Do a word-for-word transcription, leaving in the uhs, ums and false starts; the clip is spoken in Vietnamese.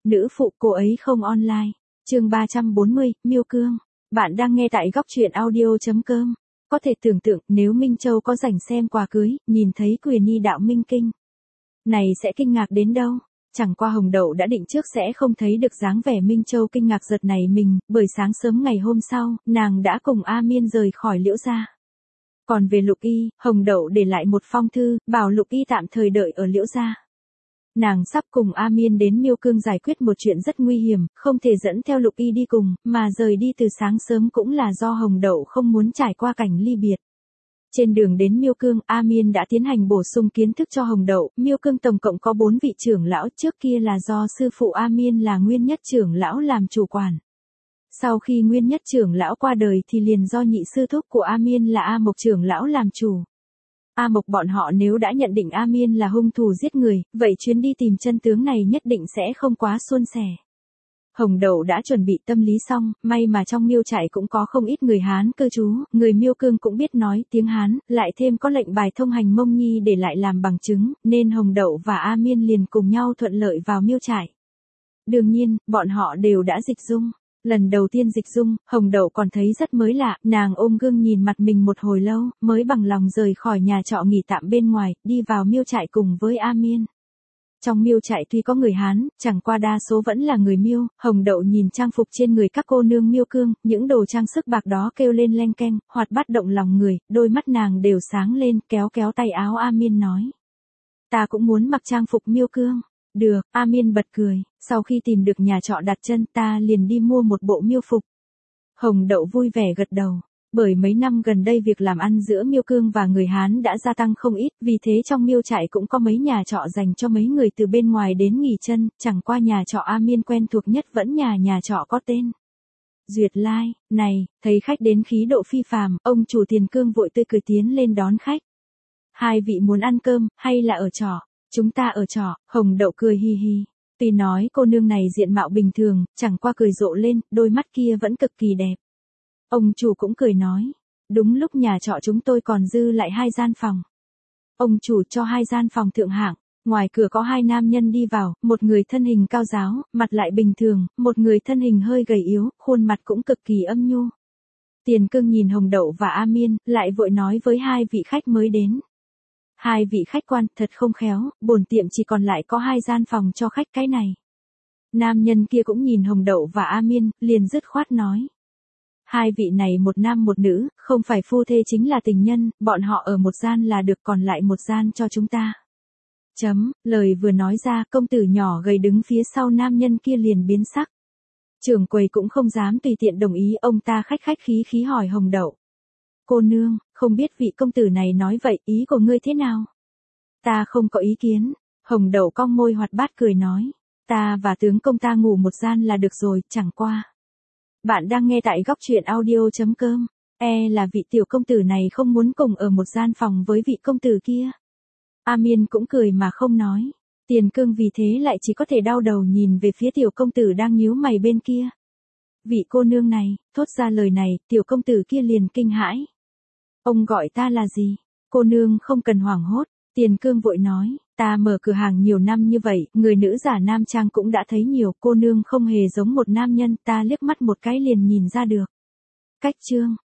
Nữ phụ cô ấy không online. Chương ba trăm bốn mươi, Miêu Cương. Bạn đang nghe tại góc truyện audio chấm com. Có thể tưởng tượng nếu Minh Châu có rảnh xem quà cưới, nhìn thấy Quyền Nhi đạo minh kinh. Này sẽ kinh ngạc đến đâu. Chẳng qua Hồng Đậu đã định trước sẽ không thấy được dáng vẻ Minh Châu kinh ngạc giật này mình, bởi sáng sớm ngày hôm sau, nàng đã cùng A Miên rời khỏi Liễu gia. Còn về Lục Y, Hồng Đậu để lại một phong thư, bảo Lục Y tạm thời đợi ở Liễu gia. Nàng sắp cùng A Miên đến Miêu Cương giải quyết một chuyện rất nguy hiểm, không thể dẫn theo Lục Y đi cùng, mà rời đi từ sáng sớm cũng là do Hồng Đậu không muốn trải qua cảnh ly biệt. Trên đường đến Miêu Cương, A Miên đã tiến hành bổ sung kiến thức cho Hồng Đậu. Miêu Cương tổng cộng có bốn vị trưởng lão, trước kia là do sư phụ A Miên là Nguyên Nhất trưởng lão làm chủ quản. Sau khi Nguyên Nhất trưởng lão qua đời thì liền do nhị sư thúc của A Miên là A Mộc trưởng lão làm chủ. A Mộc bọn họ nếu đã nhận định A Miên là hung thủ giết người, vậy chuyến đi tìm chân tướng này nhất định sẽ không quá suôn sẻ. Hồng Đậu đã chuẩn bị tâm lý xong, may mà trong Miêu trại cũng có không ít người Hán cư trú, người Miêu Cương cũng biết nói tiếng Hán, lại thêm có lệnh bài thông hành Mông Nhi để lại làm bằng chứng, nên Hồng Đậu và A Miên liền cùng nhau thuận lợi vào Miêu trại. Đương nhiên, bọn họ đều đã dịch dung. Lần đầu tiên dịch dung, Hồng Đậu còn thấy rất mới lạ, nàng ôm gương nhìn mặt mình một hồi lâu, mới bằng lòng rời khỏi nhà trọ nghỉ tạm bên ngoài, đi vào Miêu trại cùng với A Miên. Trong Miêu trại tuy có người Hán, chẳng qua đa số vẫn là người Miêu. Hồng Đậu nhìn trang phục trên người các cô nương Miêu Cương, những đồ trang sức bạc đó kêu lên leng keng, hoạt bát động lòng người, đôi mắt nàng đều sáng lên, kéo kéo tay áo A Miên nói. Ta cũng muốn mặc trang phục Miêu Cương. Được, A Miên bật cười, sau khi tìm được nhà trọ đặt chân ta liền đi mua một bộ miêu phục. Hồng Đậu vui vẻ gật đầu, bởi mấy năm gần đây việc làm ăn giữa Miêu Cương và người Hán đã gia tăng không ít, vì thế trong Miêu trại cũng có mấy nhà trọ dành cho mấy người từ bên ngoài đến nghỉ chân, chẳng qua nhà trọ A Miên quen thuộc nhất vẫn nhà nhà trọ có tên Duyệt Lai. Này, thấy khách đến khí độ phi phàm, ông chủ Tiền Cương vội tươi cười tiến lên đón khách. Hai vị muốn ăn cơm, hay là ở trọ? Chúng ta ở trọ. Hồng Đậu cười hi hi. Tuy nói cô nương này diện mạo bình thường, chẳng qua cười rộ lên, đôi mắt kia vẫn cực kỳ đẹp. Ông chủ cũng cười nói. Đúng lúc nhà trọ chúng tôi còn dư lại hai gian phòng. Ông chủ cho hai gian phòng thượng hạng. Ngoài cửa có hai nam nhân đi vào, một người thân hình cao ráo, mặt lại bình thường, một người thân hình hơi gầy yếu, khuôn mặt cũng cực kỳ âm nhu. Tiền Cương nhìn Hồng Đậu và A Miên, lại vội nói với hai vị khách mới đến. Hai vị khách quan, thật không khéo, bổn tiệm chỉ còn lại có hai gian phòng cho khách cái này. Nam nhân kia cũng nhìn Hồng Đậu và A Miên, liền dứt khoát nói. Hai vị này một nam một nữ, không phải phu thê chính là tình nhân, bọn họ ở một gian là được, còn lại một gian cho chúng ta. Chấm, lời vừa nói ra, công tử nhỏ gầy đứng phía sau nam nhân kia liền biến sắc. Trưởng quầy cũng không dám tùy tiện đồng ý, ông ta khách khách khí khí hỏi Hồng Đậu. Cô nương, không biết vị công tử này nói vậy, ý của ngươi thế nào? Ta không có ý kiến. Hồng Đậu cong môi hoạt bát cười nói. Ta và tướng công ta ngủ một gian là được rồi, chẳng qua. Bạn đang nghe tại góc truyện audio chấm com. E là vị tiểu công tử này không muốn cùng ở một gian phòng với vị công tử kia. A Miên cũng cười mà không nói. Tiền Cương vì thế lại chỉ có thể đau đầu nhìn về phía tiểu công tử đang nhíu mày bên kia. Vị cô nương này, thốt ra lời này, tiểu công tử kia liền kinh hãi. Ông gọi ta là gì? Cô nương không cần hoảng hốt. Tiền Cương vội nói, ta mở cửa hàng nhiều năm như vậy, người nữ giả nam trang cũng đã thấy nhiều, cô nương không hề giống một nam nhân, ta liếc mắt một cái liền nhìn ra được. Cách chương,